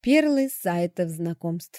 Перлы сайтов знакомств.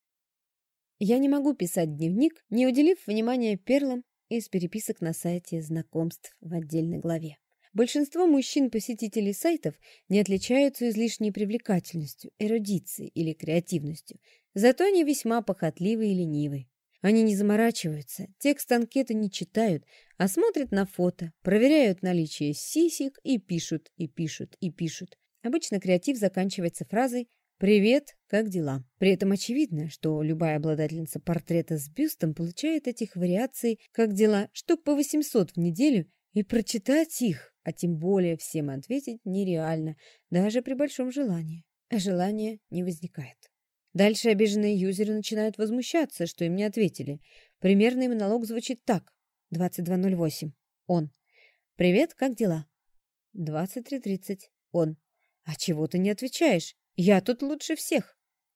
Я не могу писать дневник, не уделив внимания перлам из переписок на сайте знакомств в отдельной главе. Большинство мужчин-посетителей сайтов не отличаются излишней привлекательностью, эрудицией или креативностью, зато они весьма похотливы и ленивы. Они не заморачиваются, текст анкеты не читают, а смотрят на фото, проверяют наличие сисек и пишут, и пишут, и пишут. Обычно креатив заканчивается фразой «Привет, как дела?». При этом очевидно, что любая обладательница портрета с бюстом получает этих вариаций «как дела» штук по 800 в неделю, и прочитать их, а тем более всем ответить, нереально, даже при большом желании. А желания не возникает. Дальше обиженные юзеры начинают возмущаться, что им не ответили. Примерный монолог звучит так. 22:08. Он. «Привет, как дела?» 23:30. Он. «А чего ты не отвечаешь? Я тут лучше всех».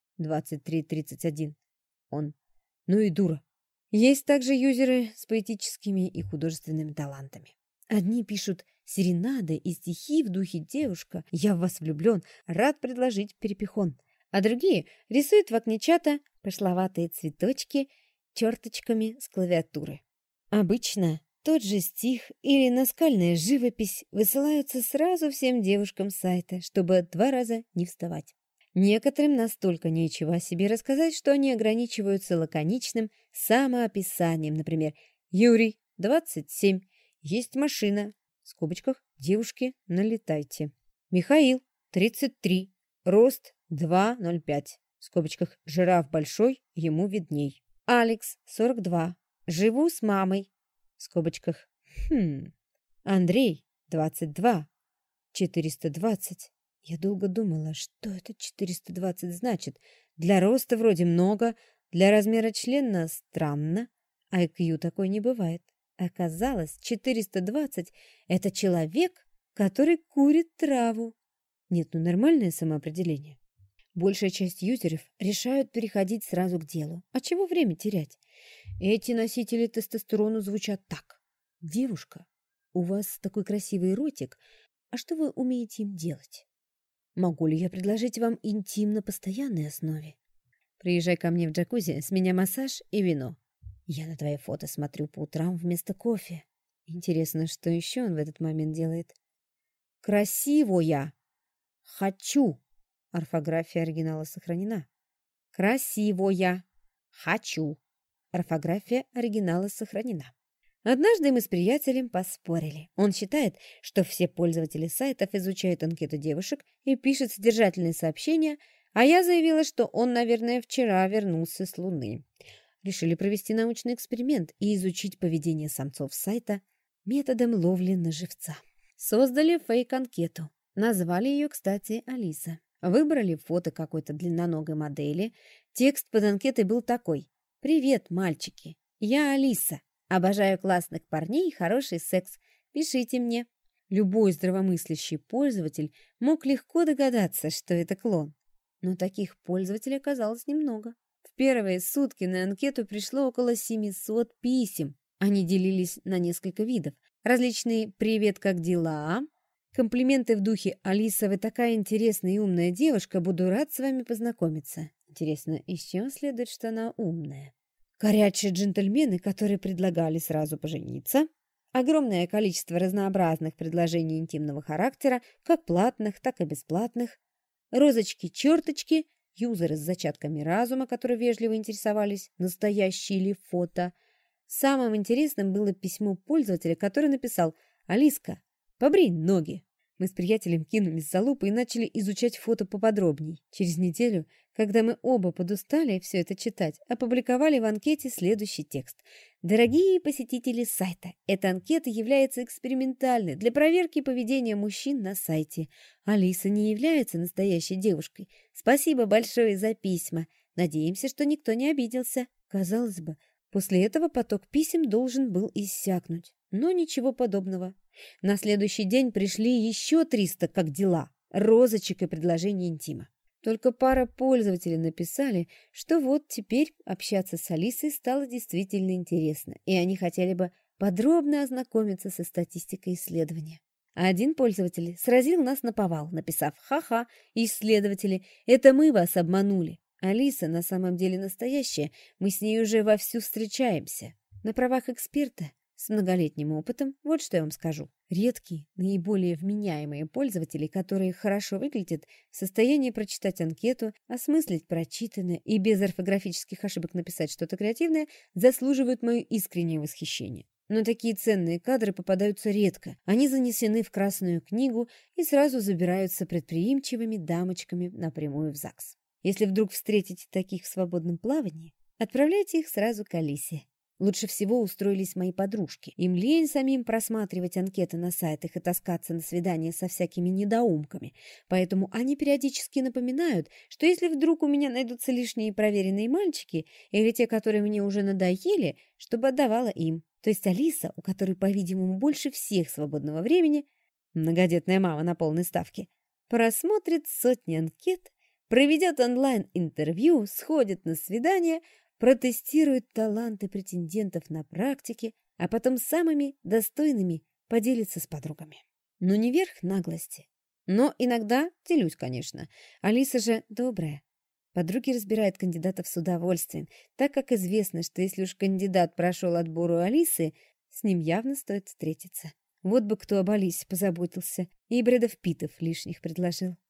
23:31. Он. «Ну и дура». Есть также юзеры с поэтическими и художественными талантами. Одни пишут серенады и стихи в духе «Девушка, я в вас влюблен, рад предложить перепихон». А другие рисуют в окне чата пошловатые цветочки черточками с клавиатуры. Обычно тот же стих или наскальная живопись высылаются сразу всем девушкам сайта, чтобы 2 раза не вставать. Некоторым настолько нечего о себе рассказать, что они ограничиваются лаконичным самоописанием. Например, «Юрий, 27, есть машина, в скобочках, девушки, налетайте». «Михаил, 33, рост 2,05, в скобочках, жираф большой, ему видней». «Алекс, 42, живу с мамой». В скобочках. Андрей, 22, 420. Я долго думала, что это 420 значит. Для роста вроде много, для размера члена странно. IQ такой не бывает. Оказалось, 420 – это человек, который курит траву. Нет, ну нормальное самоопределение. Большая часть юзеров решают переходить сразу к делу. А чего время терять? Эти носители тестостерона звучат так. «Девушка, у вас такой красивый ротик, а что вы умеете им делать? Могу ли я предложить вам интим на постоянной основе? Приезжай ко мне в джакузи, с меня массаж и вино. Я на твои фото смотрю по утрам вместо кофе». Интересно, что еще он в этот момент делает? «Красивая! Хочу!» Орфография оригинала сохранена. «Красивая! Хочу!» Орфография оригинала сохранена. Однажды мы с приятелем поспорили. Он считает, что все пользователи сайтов изучают анкету девушек и пишут содержательные сообщения, а я заявила, что он, наверное, вчера вернулся с Луны. Решили провести научный эксперимент и изучить поведение самцов сайта методом ловли на живца. Создали фейк-анкету. Назвали ее, кстати, Алиса. Выбрали фото какой-то длинноногой модели. Текст под анкетой был такой: «Привет, мальчики! Я Алиса. Обожаю классных парней и хороший секс. Пишите мне». Любой здравомыслящий пользователь мог легко догадаться, что это клон. Но таких пользователей оказалось немного. В первые сутки на анкету пришло около 700 писем. Они делились на несколько видов. Различные «Привет, как дела?», комплименты в духе «Алиса, вы такая интересная и умная девушка, буду рад с вами познакомиться». Интересно, из чего следует, что она умная? Горячие джентльмены, которые предлагали сразу пожениться. Огромное количество разнообразных предложений интимного характера, как платных, так и бесплатных. Розочки-черточки, юзеры с зачатками разума, которые вежливо интересовались, настоящие ли фото. Самым интересным было письмо пользователя, который написал: «Алиска, побрей ноги». Мы с приятелем кинулись за лупу и начали изучать фото поподробней. Через неделю, когда мы оба подустали все это читать, опубликовали в анкете следующий текст. «Дорогие посетители сайта, эта анкета является экспериментальной для проверки поведения мужчин на сайте. Алиса не является настоящей девушкой. Спасибо большое за письма. Надеемся, что никто не обиделся». Казалось бы, после этого поток писем должен был иссякнуть. Но ничего подобного. На следующий день пришли еще 300 «как дела», розочек и предложений интима. Только пара пользователей написали, что вот теперь общаться с Алисой стало действительно интересно, и они хотели бы подробно ознакомиться со статистикой исследования. А один пользователь сразил нас наповал, написав: «Ха-ха, исследователи, это мы вас обманули. Алиса на самом деле настоящая, мы с ней уже вовсю встречаемся». На правах эксперта с многолетним опытом вот что я вам скажу. Редкие, наиболее вменяемые пользователи, которые хорошо выглядят, в состоянии прочитать анкету, осмыслить прочитанное и без орфографических ошибок написать что-то креативное, заслуживают мое искреннее восхищение. Но такие ценные кадры попадаются редко. Они занесены в Красную книгу и сразу забираются предприимчивыми дамочками напрямую в ЗАГС. Если вдруг встретите таких в свободном плавании, отправляйте их сразу к Алисе. Лучше всего устроились мои подружки. Им лень самим просматривать анкеты на сайтах и таскаться на свидания со всякими недоумками. Поэтому они периодически напоминают, что если вдруг у меня найдутся лишние проверенные мальчики или те, которые мне уже надоели, чтобы отдавала им. То есть Алиса, у которой, по-видимому, больше всех свободного времени, многодетная мама на полной ставке, просмотрит сотни анкет, проведет онлайн-интервью, сходит на свидание, протестирует таланты претендентов на практике, а потом самыми достойными поделится с подругами. Ну, не верх наглости. Но иногда делюсь, конечно. Алиса же добрая. Подруги разбирают кандидатов с удовольствием, так как известно, что если уж кандидат прошел отбор у Алисы, с ним явно стоит встретиться. Вот бы кто об Алисе позаботился и Брэдов Питтов лишних предложил.